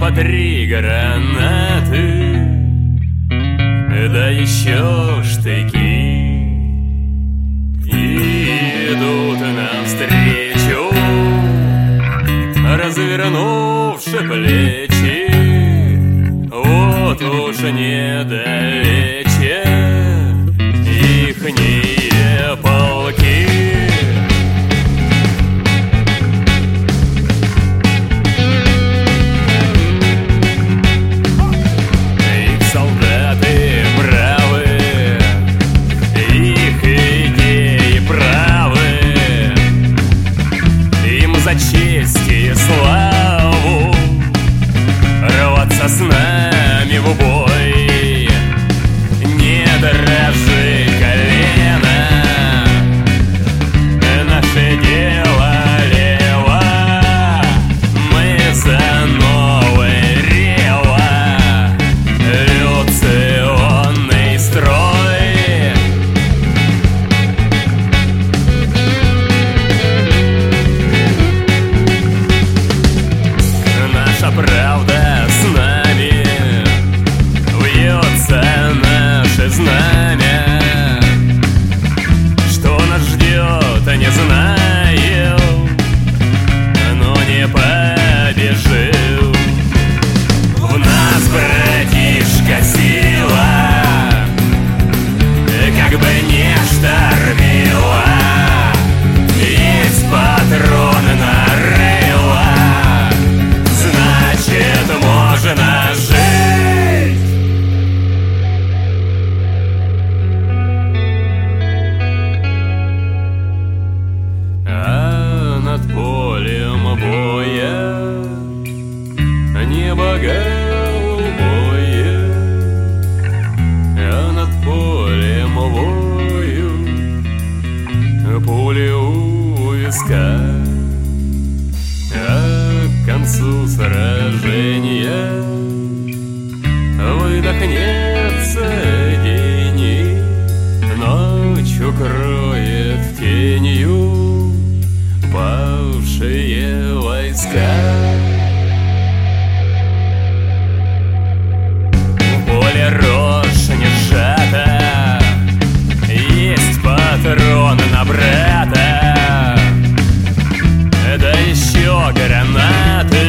по 3 гранаты, да еще штыки. И идут навстречу, развернувши плечи. Вот уж недалече ихние полки. Их солдаты бравы, их идеи правы. Им за честь и славу рваться с нами в бой. Не дрожи колено, наше дело лево. Мы за новый революционный строй. Наша правда с нами, вьется наше знамя. Что нас ждет, не знаю, но не побежим. В нас, братишка, сила, как бы не штормила. Есть патроны на рыло, значит, можно жить. А над полем боя небо голубое, а над полем бою пули у виска. А к концу сражения выдохнется гений, ночь укроет тенью павшие войска. В поле рожь не сжата, есть патроны на брата, да еще гранаты,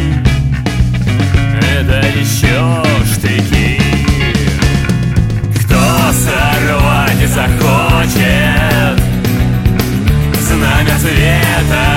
да еще штыки. Кто сорвать захочет знамя цвета